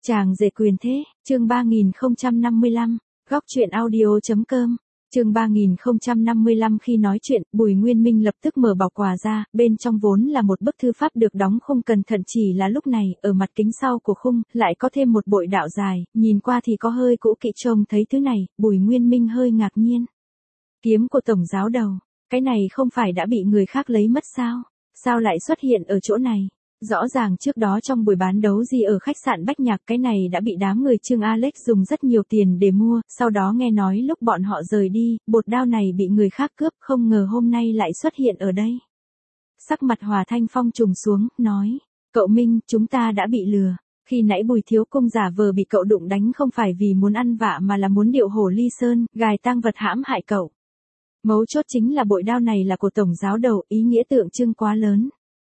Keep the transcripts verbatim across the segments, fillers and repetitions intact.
Chàng rể quyền thế, chương ba nghìn không trăm năm mươi lăm, góc truyện audio.com, chương ba nghìn không trăm năm mươi lăm khi nói chuyện, Bùi Nguyên Minh lập tức mở bọc quà ra, bên trong vốn là một bức thư pháp được đóng khung cẩn thận chỉ là lúc này, ở mặt kính sau của khung, lại có thêm một bội đạo dài, nhìn qua thì có hơi cũ kỹ trông thấy thứ này, Bùi Nguyên Minh hơi ngạc nhiên. Kiếm của tổng giáo đầu, cái này không phải đã bị người khác lấy mất sao? Sao lại xuất hiện ở chỗ này? Rõ ràng trước đó trong buổi bán đấu gì ở khách sạn Bách Nhạc cái này đã bị đám người Trương Alex dùng rất nhiều tiền để mua, sau đó nghe nói lúc bọn họ rời đi, bột đao này bị người khác cướp, không ngờ hôm nay lại xuất hiện ở đây. Sắc mặt Hòa Thanh Phong trùng xuống, nói, cậu Minh, chúng ta đã bị lừa. Khi nãy Bùi Thiếu Công giả vờ bị cậu đụng đánh không phải vì muốn ăn vạ mà là muốn điệu hổ ly sơn, gài tang vật hãm hại cậu. Mấu chốt chính là bội đao này là của tổng giáo đầu, ý nghĩa tượng trưng quá lớn.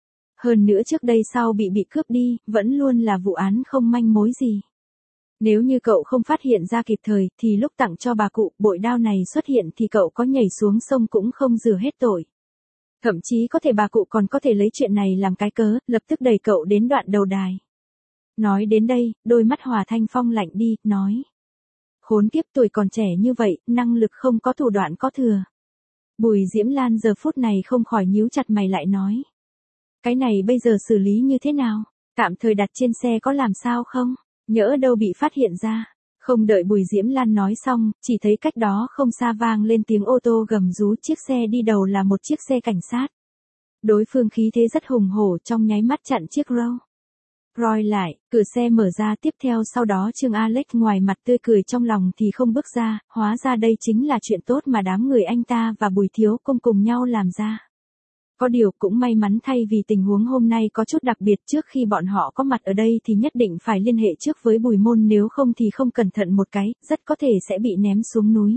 Hơn nữa trước đây sau bị bị cướp đi, vẫn luôn là vụ án không manh mối gì. Nếu như cậu không phát hiện ra kịp thời, thì lúc tặng cho bà cụ, bội đao này xuất hiện thì cậu có nhảy xuống sông cũng không rửa hết tội. Thậm chí có thể bà cụ còn có thể lấy chuyện này làm cái cớ, lập tức đẩy cậu đến đoạn đầu đài. Nói đến đây, đôi mắt Hòa Thanh Phong lạnh đi, nói. Khốn kiếp, tuổi còn trẻ như vậy, năng lực không có, thủ đoạn có thừa. Bùi Diễm Lan giờ phút này không khỏi nhíu chặt mày lại nói. Cái này bây giờ xử lý như thế nào? Tạm thời đặt trên xe có làm sao không? Nhỡ đâu bị phát hiện ra. Không đợi Bùi Diễm Lan nói xong, chỉ thấy cách đó không xa vang lên tiếng ô tô gầm rú, chiếc xe đi đầu là một chiếc xe cảnh sát. Đối phương khí thế rất hùng hổ, trong nháy mắt chặn chiếc Rolls Royce lại, cửa xe mở ra, tiếp theo sau đó Trương Alex ngoài mặt tươi cười trong lòng thì không bước ra, hóa ra đây chính là chuyện tốt mà đám người anh ta và Bùi Thiếu Công cùng nhau làm ra. Có điều cũng may mắn thay vì tình huống hôm nay có chút đặc biệt, trước khi bọn họ có mặt ở đây thì nhất định phải liên hệ trước với Bùi Môn, nếu không thì không cẩn thận một cái, rất có thể sẽ bị ném xuống núi.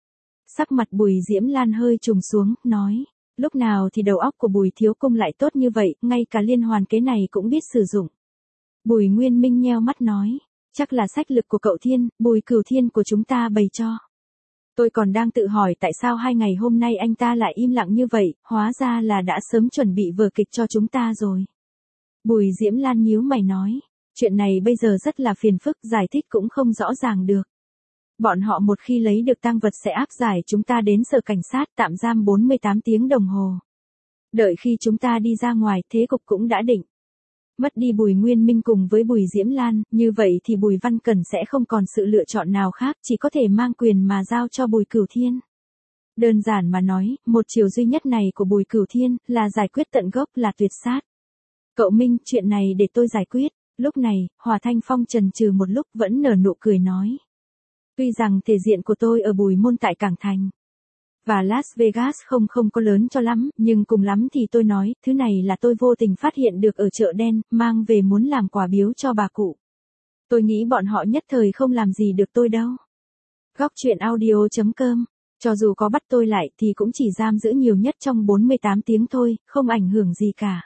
Sắc mặt Bùi Diễm Lan hơi trùng xuống, nói, lúc nào thì đầu óc của Bùi Thiếu Công lại tốt như vậy, ngay cả liên hoàn kế này cũng biết sử dụng. Bùi Nguyên Minh nheo mắt nói, chắc là sách lực của cậu Thiên, Bùi Cửu Thiên của chúng ta bày cho. Tôi còn đang tự hỏi tại sao hai ngày hôm nay anh ta lại im lặng như vậy, hóa ra là đã sớm chuẩn bị vở kịch cho chúng ta rồi. Bùi Diễm Lan nhíu mày nói, chuyện này bây giờ rất là phiền phức, giải thích cũng không rõ ràng được. Bọn họ một khi lấy được tang vật sẽ áp giải chúng ta đến sở cảnh sát, tạm giam bốn mươi tám tiếng đồng hồ. Đợi khi chúng ta đi ra ngoài, thế cục cũng đã định. Mất đi Bùi Nguyên Minh cùng với Bùi Diễm Lan, như vậy thì Bùi Văn Cẩn sẽ không còn sự lựa chọn nào khác, chỉ có thể mang quyền mà giao cho Bùi Cửu Thiên. Đơn giản mà nói, một chiều duy nhất này của Bùi Cửu Thiên là giải quyết tận gốc, là tuyệt sát. Cậu Minh, chuyện này để tôi giải quyết. Lúc này, Hòa Thanh Phong chần chừ một lúc vẫn nở nụ cười nói. Tuy rằng thể diện của tôi ở Bùi Môn tại Cảng Thành và Las Vegas không không có lớn cho lắm, nhưng cùng lắm thì tôi nói, thứ này là tôi vô tình phát hiện được ở chợ đen, mang về muốn làm quà biếu cho bà cụ. Tôi nghĩ bọn họ nhất thời không làm gì được tôi đâu. Góc truyện audio.com, cho dù có bắt tôi lại thì cũng chỉ giam giữ nhiều nhất trong bốn mươi tám tiếng thôi, không ảnh hưởng gì cả.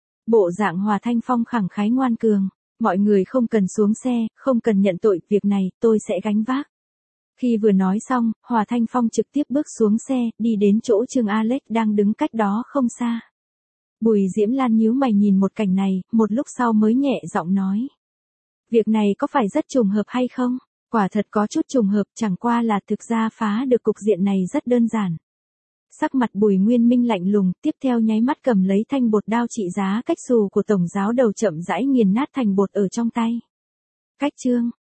Bộ dạng Hòa Thanh Phong khẳng khái ngoan cường, mọi người không cần xuống xe, không cần nhận tội, việc này tôi sẽ gánh vác. Khi vừa nói xong, Hòa Thanh Phong trực tiếp bước xuống xe, đi đến chỗ Trương Alex đang đứng cách đó không xa. Bùi Diễm Lan nhíu mày nhìn một cảnh này, một lúc sau mới nhẹ giọng nói. Việc này có phải rất trùng hợp hay không? Quả thật có chút trùng hợp, chẳng qua là thực ra phá được cục diện này rất đơn giản. Sắc mặt Bùi Nguyên Minh lạnh lùng, tiếp theo nháy mắt cầm lấy thanh bột đao trị giá cách xù của tổng giáo đầu chậm rãi nghiền nát thành bột ở trong tay. Cách chương.